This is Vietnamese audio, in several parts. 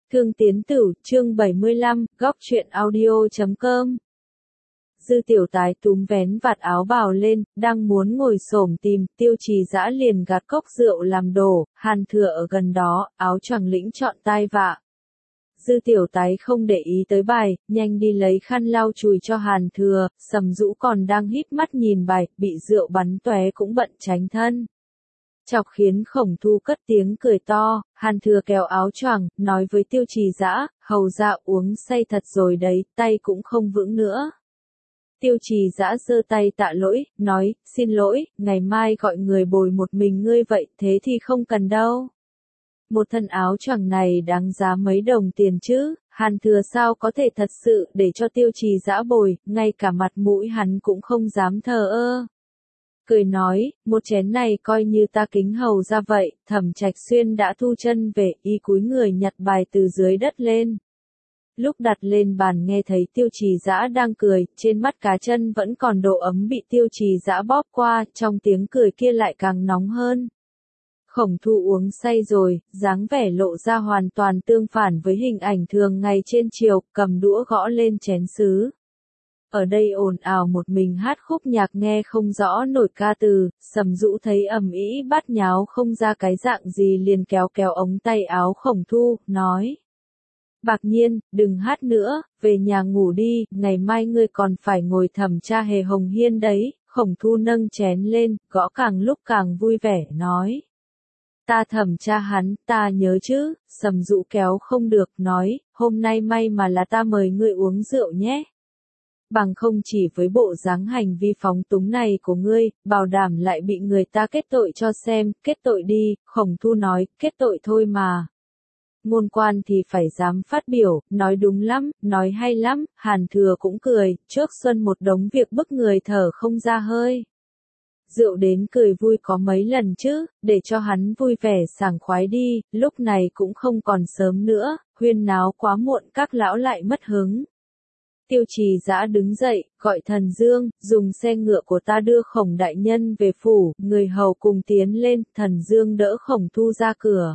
Thương Tiến Tử, chương 75, góc truyện audio.com. Dư Tiểu Tái túm vén vạt áo bào lên, đang muốn ngồi xổm tìm, Tiêu Trì Dã liền gạt cốc rượu làm đổ, Hàn Thừa ở gần đó, áo choàng lĩnh trọn tai vạ. Dư Tiểu Tái không để ý tới bài, nhanh đi lấy khăn lau chùi cho Hàn Thừa, Sầm Dũ còn đang híp mắt nhìn bài, bị rượu bắn tóe cũng bận tránh thân. Chọc khiến Khổng Thu cất tiếng cười to, Hàn Thừa kéo áo choàng, nói với Tiêu Trì Dã, hầu ra uống say thật rồi đấy, tay cũng không vững nữa. Tiêu Trì Dã giơ tay tạ lỗi, nói, xin lỗi, ngày mai gọi người bồi một mình ngươi vậy, thế thì không cần đâu. Một thân áo choàng này đáng giá mấy đồng tiền chứ, Hàn Thừa sao có thể thật sự để cho Tiêu Trì Dã bồi, ngay cả mặt mũi hắn cũng không dám thờ ơ. Cười nói, một chén này coi như ta kính hầu ra vậy, Thẩm Trạch Xuyên đã thu chân về, y cúi người nhặt bài từ dưới đất lên. Lúc đặt lên bàn nghe thấy Tiêu Trì Dã đang cười, trên mắt cá chân vẫn còn độ ấm bị Tiêu Trì Dã bóp qua, trong tiếng cười kia lại càng nóng hơn. Khổng Thu uống say rồi, dáng vẻ lộ ra hoàn toàn tương phản với hình ảnh thường ngày trên triều, cầm đũa gõ lên chén sứ. Ở đây ồn ào một mình hát khúc nhạc nghe không rõ nổi ca từ, Sầm Dũ thấy ầm ĩ bát nháo không ra cái dạng gì liền kéo kéo ống tay áo Khổng Thu, nói. Bạc Nhiên, đừng hát nữa, về nhà ngủ đi, ngày mai ngươi còn phải ngồi thẩm tra Hề Hồng Hiên đấy, Khổng Thu nâng chén lên, gõ càng lúc càng vui vẻ, nói. Ta thẩm tra hắn, ta nhớ chứ, Sầm Dũ kéo không được, nói, hôm nay may mà là ta mời ngươi uống rượu nhé. Bằng không chỉ với bộ dáng hành vi phóng túng này của ngươi, bảo đảm lại bị người ta kết tội cho xem, kết tội đi, Khổng Thu nói, kết tội thôi mà. Ngôn quan thì phải dám phát biểu, nói đúng lắm, nói hay lắm, Hàn Thừa cũng cười, trước xuân một đống việc bức người thở không ra hơi. Rượu đến cười vui có mấy lần chứ, để cho hắn vui vẻ sảng khoái đi, lúc này cũng không còn sớm nữa, huyên náo quá muộn các lão lại mất hứng. Tiêu Trì Dã đứng dậy, gọi Thần Dương, dùng xe ngựa của ta đưa Khổng đại nhân về phủ, người hầu cùng tiến lên, Thần Dương đỡ Khổng Thu ra cửa.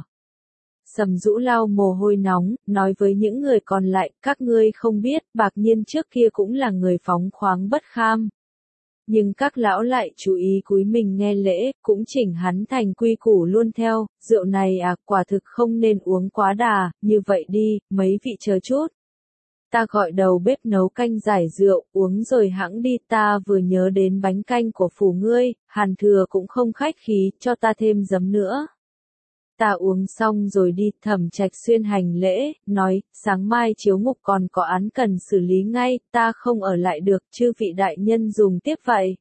Sầm Dũ lau mồ hôi nóng, nói với những người còn lại, các ngươi không biết, Bạc Nhiên trước kia cũng là người phóng khoáng bất kham. Nhưng các lão lại chú ý cúi mình nghe lễ, cũng chỉnh hắn thành quy củ luôn theo, rượu này à, quả thực không nên uống quá đà, như vậy đi, mấy vị chờ chút. Ta gọi đầu bếp nấu canh giải rượu, uống rồi hẵng đi, ta vừa nhớ đến bánh canh của phủ ngươi, Hàn Thừa cũng không khách khí, cho ta thêm giấm nữa. Ta uống xong rồi đi, Thẩm Trạch Xuyên hành lễ, nói, sáng mai chiếu ngục còn có án cần xử lý ngay, ta không ở lại được, chư vị đại nhân dùng tiếp vậy.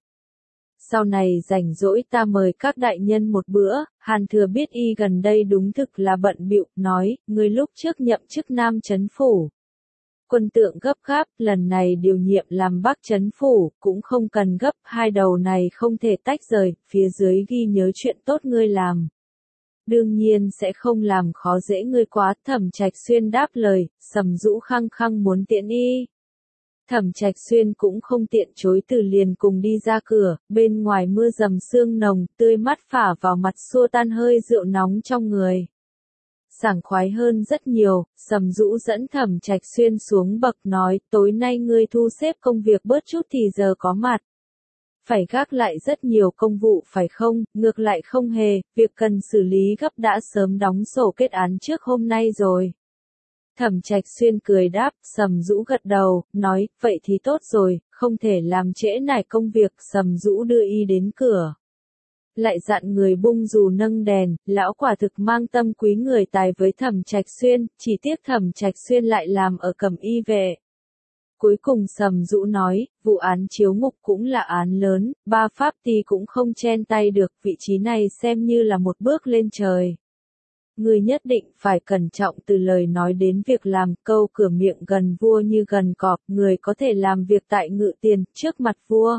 Sau này rảnh rỗi ta mời các đại nhân một bữa, Hàn Thừa biết y gần đây đúng thực là bận bịu, nói, người lúc trước nhậm chức Nam Trấn Phủ. Quân tượng gấp gáp, lần này điều nhiệm làm Bắc Trấn Phủ, cũng không cần gấp, hai đầu này không thể tách rời, phía dưới ghi nhớ chuyện tốt ngươi làm. Đương nhiên sẽ không làm khó dễ ngươi quá, Thẩm Trạch Xuyên đáp lời, Sầm Dũ khăng khăng muốn tiện y. Thẩm Trạch Xuyên cũng không tiện chối từ liền cùng đi ra cửa, bên ngoài mưa dầm sương nồng, tươi mát phả vào mặt xua tan hơi rượu nóng trong người. Sảng khoái hơn rất nhiều, Sầm Dũ dẫn Thẩm Trạch Xuyên xuống bậc nói, tối nay ngươi thu xếp công việc bớt chút thì giờ có mặt. Phải gác lại rất nhiều công vụ phải không, ngược lại không hề, việc cần xử lý gấp đã sớm đóng sổ kết án trước hôm nay rồi. Thẩm Trạch Xuyên cười đáp, Sầm Dũ gật đầu, nói, vậy thì tốt rồi, không thể làm trễ nải công việc, Sầm Dũ đưa y đến cửa. Lại dặn người bung dù nâng đèn, lão quả thực mang tâm quý người tài với Thẩm Trạch Xuyên, chỉ tiếc Thẩm Trạch Xuyên lại làm ở Cẩm Y Vệ. Cuối cùng Sầm Dũ nói, vụ án chiếu ngục cũng là án lớn, ba pháp ty cũng không chen tay được, vị trí này xem như là một bước lên trời. Người nhất định phải cẩn trọng từ lời nói đến việc làm, câu cửa miệng gần vua như gần cọp, người có thể làm việc tại ngự tiền, trước mặt vua.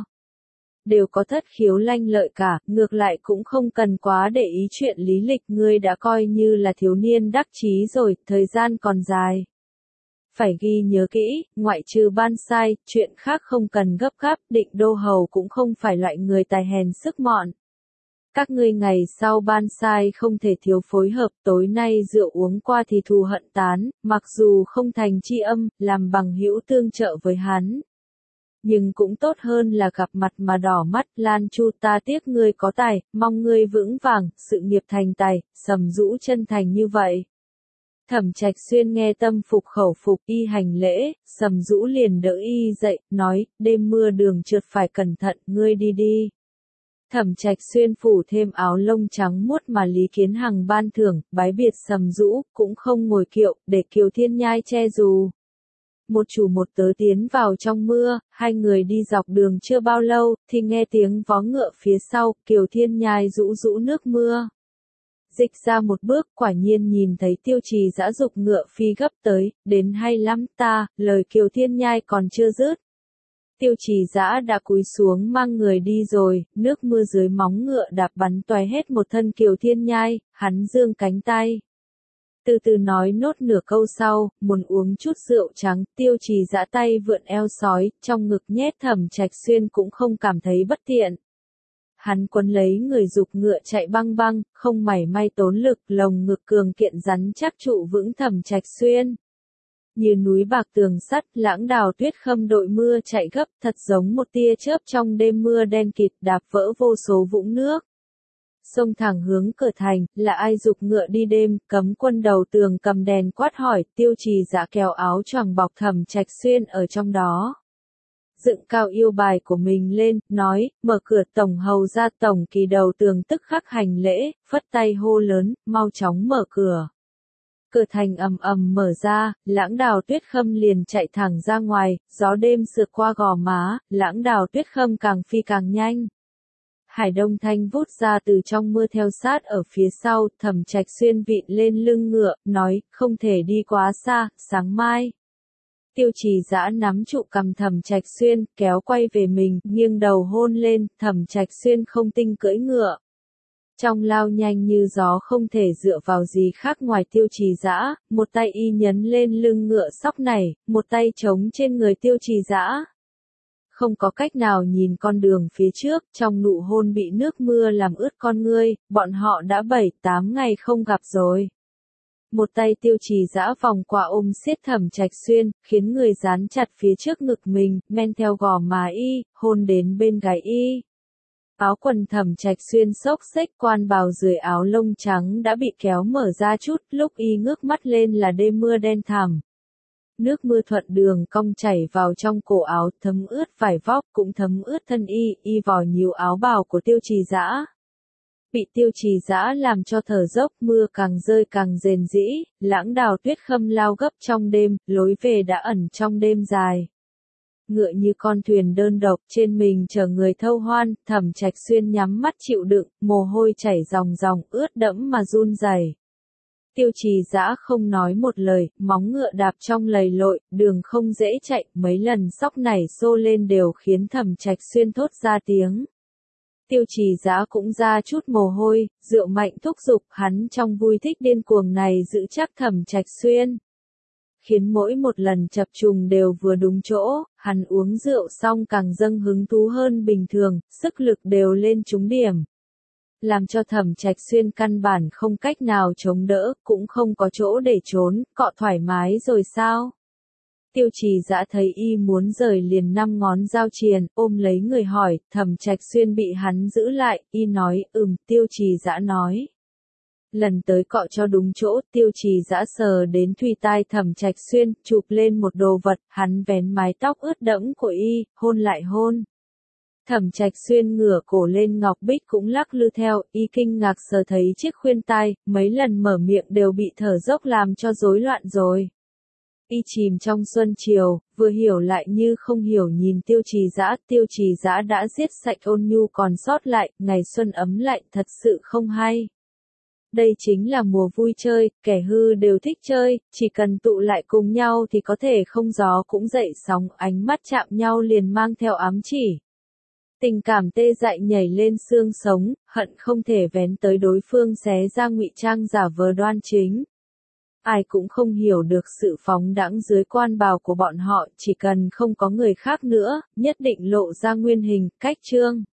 Đều có thất khiếu lanh lợi cả, ngược lại cũng không cần quá để ý chuyện lý lịch, ngươi đã coi như là thiếu niên đắc chí rồi, thời gian còn dài. Phải ghi nhớ kỹ, ngoại trừ ban sai, chuyện khác không cần gấp gáp, Định Đô Hầu cũng không phải loại người tài hèn sức mọn. Các ngươi ngày sau ban sai không thể thiếu phối hợp, tối nay rượu uống qua thì thù hận tán, mặc dù không thành tri âm, làm bằng hữu tương trợ với hắn. Nhưng cũng tốt hơn là gặp mặt mà đỏ mắt. Lan Chu, ta tiếc ngươi có tài, mong ngươi vững vàng, sự nghiệp thành tài. Sầm Dũ chân thành như vậy. Thẩm Trạch Xuyên nghe tâm phục khẩu phục, y hành lễ, Sầm Dũ liền đỡ y dậy, nói, đêm mưa đường trượt phải cẩn thận, ngươi đi đi. Thẩm Trạch Xuyên phủ thêm áo lông trắng muốt mà Lý Kiến Hằng ban thưởng, bái biệt Sầm Dũ, cũng không ngồi kiệu, để Kiều Thiên Nhai che dù. Một chủ một tớ tiến vào trong mưa, hai người đi dọc đường chưa bao lâu, thì nghe tiếng vó ngựa phía sau, Kiều Thiên Nhai rũ rũ nước mưa. Dịch ra một bước, quả nhiên nhìn thấy Tiêu Trì Dã dục ngựa phi gấp tới, đến hay lắm ta, lời Kiều Thiên Nhai còn chưa dứt. Tiêu Trì Dã đã cúi xuống mang người đi rồi, nước mưa dưới móng ngựa đạp bắn toé hết một thân Kiều Thiên Nhai, hắn giương cánh tay. Từ từ nói nốt nửa câu sau, muốn uống chút rượu trắng, Tiêu Trì Dã tay vượn eo sói, trong ngực nhét Thẩm Trạch Xuyên cũng không cảm thấy bất tiện. Hắn quấn lấy người dục ngựa chạy băng băng, không mảy may tốn lực, lồng ngực cường kiện rắn chắc trụ vững Thẩm Trạch Xuyên. Như núi bạc tường sắt, Lãng Đào Tuyết Khâm đội mưa chạy gấp, thật giống một tia chớp trong đêm mưa đen kịt đạp vỡ vô số vũng nước. Xông thẳng hướng cửa thành, là ai dục ngựa đi đêm, cấm quân đầu tường cầm đèn quát hỏi, Tiêu Trì Dã kéo áo choàng bọc Thẩm Trạch Xuyên ở trong đó. Dựng cao yêu bài của mình lên, nói, mở cửa. Tổng hầu ra tổng kỳ đầu tường tức khắc hành lễ, phất tay hô lớn, mau chóng mở cửa. Cửa thành ầm ầm mở ra, Lãng Đào Tuyết Khâm liền chạy thẳng ra ngoài, gió đêm sượt qua gò má, Lãng Đào Tuyết Khâm càng phi càng nhanh. Hải Đông Thanh vút ra từ trong mưa theo sát ở phía sau, Thẩm Trạch Xuyên vịn lên lưng ngựa, nói, không thể đi quá xa, sáng mai. Tiêu Trì Dã nắm trụ cằm Thẩm Trạch Xuyên, kéo quay về mình, nghiêng đầu hôn lên, Thẩm Trạch Xuyên không tinh cưỡi ngựa. Trong lao nhanh như gió không thể dựa vào gì khác ngoài Tiêu Trì Dã, một tay y nhấn lên lưng ngựa sóc này, một tay chống trên người Tiêu Trì Dã. Không có cách nào nhìn con đường phía trước, trong nụ hôn bị nước mưa làm ướt con ngươi, bọn họ đã 7-8 ngày không gặp rồi. Một tay Tiêu Trì Dã vòng qua ôm siết Thẩm Trạch Xuyên, khiến người dán chặt phía trước ngực mình, men theo gò má y, hôn đến bên gáy y. Áo quần Thẩm Trạch Xuyên xốc xếch, quan bào dưới áo lông trắng đã bị kéo mở ra chút, lúc y ngước mắt lên là đêm mưa đen thẳm. Nước mưa thuận đường cong chảy vào trong cổ áo, thấm ướt vải vóc, cũng thấm ướt thân y vò nhiều áo bào của Tiêu Trì Dã. Bị Tiêu Trì Dã làm cho thở dốc, mưa càng rơi càng rền rĩ, Lãng Đào Tuyết Khâm lao gấp trong đêm, lối về đã ẩn trong đêm dài. Ngựa như con thuyền đơn độc, trên mình chở người thâu hoan, Thẩm Trạch Xuyên nhắm mắt chịu đựng, mồ hôi chảy ròng ròng, ướt đẫm mà run rẩy. Tiêu Trì Dã không nói một lời, móng ngựa đạp trong lầy lội, đường không dễ chạy, mấy lần sóc nảy xô lên đều khiến Thẩm Trạch Xuyên thốt ra tiếng. Tiêu Trì Dã cũng ra chút mồ hôi, rượu mạnh thúc giục, hắn trong vui thích điên cuồng này giữ chắc Thẩm Trạch Xuyên. Khiến mỗi một lần chập trùng đều vừa đúng chỗ, hắn uống rượu xong càng dâng hứng thú hơn bình thường, sức lực đều lên trúng điểm. Làm cho Thẩm Trạch Xuyên căn bản không cách nào chống đỡ, cũng không có chỗ để trốn, cọ thoải mái rồi sao? Tiêu Trì Dã thấy y muốn rời liền 5 ngón giao triền, ôm lấy người hỏi, Thẩm Trạch Xuyên bị hắn giữ lại, y nói, Tiêu Trì Dã nói. Lần tới cọ cho đúng chỗ, Tiêu Trì Dã sờ đến thùy tai Thẩm Trạch Xuyên, chụp lên một đồ vật, hắn vén mái tóc ướt đẫm của y, hôn lại hôn. Thẩm Trạch Xuyên ngửa cổ lên ngọc bích cũng lắc lư theo, y kinh ngạc sờ thấy chiếc khuyên tai, mấy lần mở miệng đều bị thở dốc làm cho rối loạn rồi. Y chìm trong xuân chiều, vừa hiểu lại như không hiểu nhìn Tiêu Trì Dã đã giết sạch ôn nhu còn sót lại, ngày xuân ấm lạnh thật sự không hay. Đây chính là mùa vui chơi, kẻ hư đều thích chơi, chỉ cần tụ lại cùng nhau thì có thể không gió cũng dậy sóng, ánh mắt chạm nhau liền mang theo ám chỉ. Tình cảm tê dại nhảy lên xương sống, hận không thể vén tới đối phương xé ra ngụy trang giả vờ đoan chính. Ai cũng không hiểu được sự phóng đãng dưới quan bào của bọn họ, chỉ cần không có người khác nữa, nhất định lộ ra nguyên hình, cách trương.